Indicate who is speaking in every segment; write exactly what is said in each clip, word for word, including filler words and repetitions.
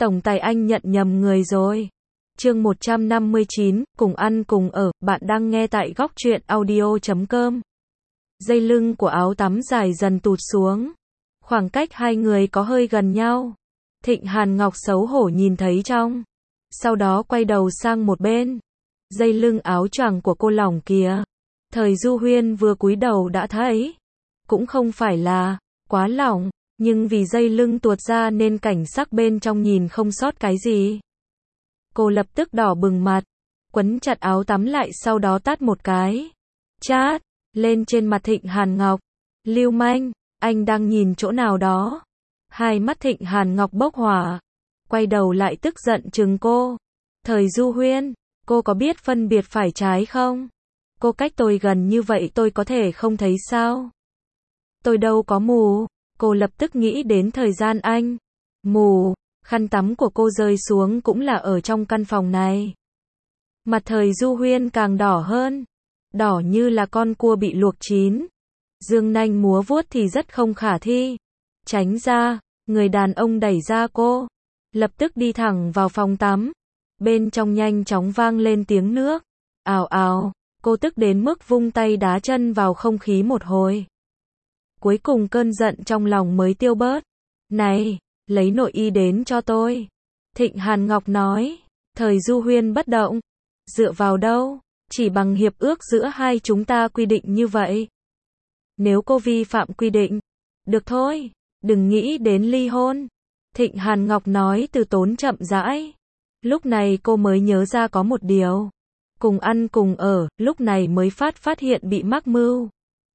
Speaker 1: Tổng tài anh nhận nhầm người rồi. Chương một trăm năm mươi chín, cùng ăn cùng ở, bạn đang nghe tại góc truyện audio chấm com. Dây lưng của áo tắm dài dần tụt xuống. Khoảng cách hai người có hơi gần nhau. Thịnh Hàn Ngọc xấu hổ nhìn thấy trong. Sau đó quay đầu sang một bên. Dây lưng áo choàng của cô lỏng kìa. Thời Du Huyên vừa cúi đầu đã thấy. Cũng không phải là quá lỏng, nhưng vì dây lưng tuột ra nên cảnh sắc bên trong nhìn không sót cái gì. Cô lập tức đỏ bừng mặt, quấn chặt áo tắm lại sau đó tát một cái. Chát, lên trên mặt Thịnh Hàn Ngọc. Lưu manh, anh đang nhìn chỗ nào đó. Hai mắt Thịnh Hàn Ngọc bốc hỏa. Quay đầu lại tức giận trừng cô. Thời Du Huyên, cô có biết phân biệt phải trái không? Cô cách tôi gần như vậy tôi có thể không thấy sao? Tôi đâu có mù. Cô lập tức nghĩ đến thời gian anh mù. Khăn tắm của cô rơi xuống cũng là ở trong căn phòng này. Mặt thời Du Huyên càng đỏ hơn. Đỏ như là con cua bị luộc chín. Dương nanh múa vuốt thì rất không khả thi. Tránh ra, người đàn ông đẩy ra cô. Lập tức đi thẳng vào phòng tắm. Bên trong nhanh chóng vang lên tiếng nước. Ào ào, cô tức đến mức vung tay đá chân vào không khí một hồi. Cuối cùng cơn giận trong lòng mới tiêu bớt. Này, lấy nội y đến cho tôi. Thịnh Hàn Ngọc nói. Thời Du Huyên bất động. Dựa vào đâu? Chỉ bằng hiệp ước giữa hai chúng ta quy định như vậy. Nếu cô vi phạm quy định, được thôi, đừng nghĩ đến ly hôn. Thịnh Hàn Ngọc nói từ tốn chậm rãi. Lúc này cô mới nhớ ra có một điều. Cùng ăn cùng ở, lúc này mới phát phát hiện bị mắc mưu.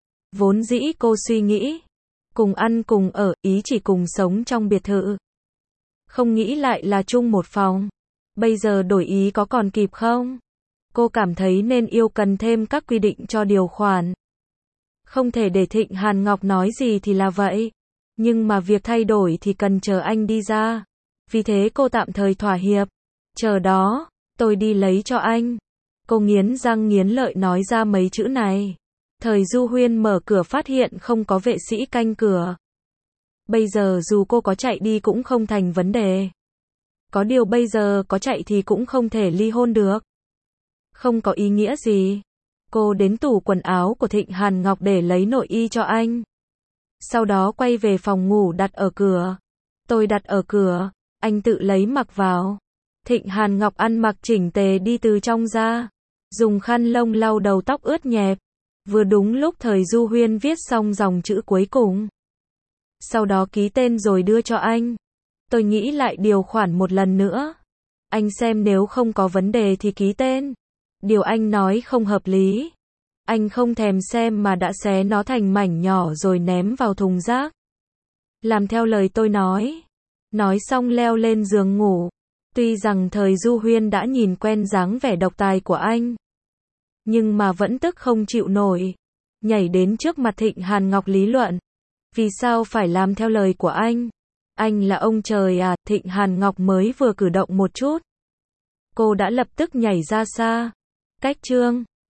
Speaker 1: Vốn dĩ cô suy nghĩ, cùng ăn cùng ở, ý chỉ cùng sống trong biệt thự. Không nghĩ lại là chung một phòng. Bây giờ đổi ý có còn kịp không? Cô cảm thấy nên yêu cần thêm các quy định cho điều khoản. Không thể để Thịnh Hàn Ngọc nói gì thì là vậy. Nhưng mà việc thay đổi thì cần chờ anh đi ra. Vì thế cô tạm thời thỏa hiệp. Chờ đó, tôi đi lấy cho anh. Cô nghiến răng nghiến lợi nói ra mấy chữ này. Thời Du Huyên mở cửa phát hiện không có vệ sĩ canh cửa. Bây giờ dù cô có chạy đi cũng không thành vấn đề. Có điều bây giờ có chạy thì cũng không thể ly hôn được. Không có ý nghĩa gì. Cô đến tủ quần áo của Thịnh Hàn Ngọc để lấy nội y cho anh. Sau đó quay về phòng ngủ đặt ở cửa. Tôi đặt ở cửa, anh tự lấy mặc vào. Thịnh Hàn Ngọc ăn mặc chỉnh tề đi từ trong ra. Dùng khăn lông lau đầu tóc ướt nhẹp. Vừa đúng lúc thời Du Huyên viết xong dòng chữ cuối cùng. Sau đó ký tên rồi đưa cho anh. Tôi nghĩ lại điều khoản một lần nữa. Anh xem nếu không có vấn đề thì ký tên. Điều anh nói không hợp lý. Anh không thèm xem mà đã xé nó thành mảnh nhỏ rồi ném vào thùng rác. Làm theo lời tôi nói. Nói xong leo lên giường ngủ. Tuy rằng thời Du Huyên đã nhìn quen dáng vẻ độc tài của anh. Nhưng mà vẫn tức không chịu nổi. Nhảy đến trước mặt Thịnh Hàn Ngọc lý luận. Vì sao phải làm theo lời của anh? Anh là ông trời à? Thịnh Hàn Ngọc mới vừa cử động một chút. Cô đã lập tức nhảy ra xa. Cách chương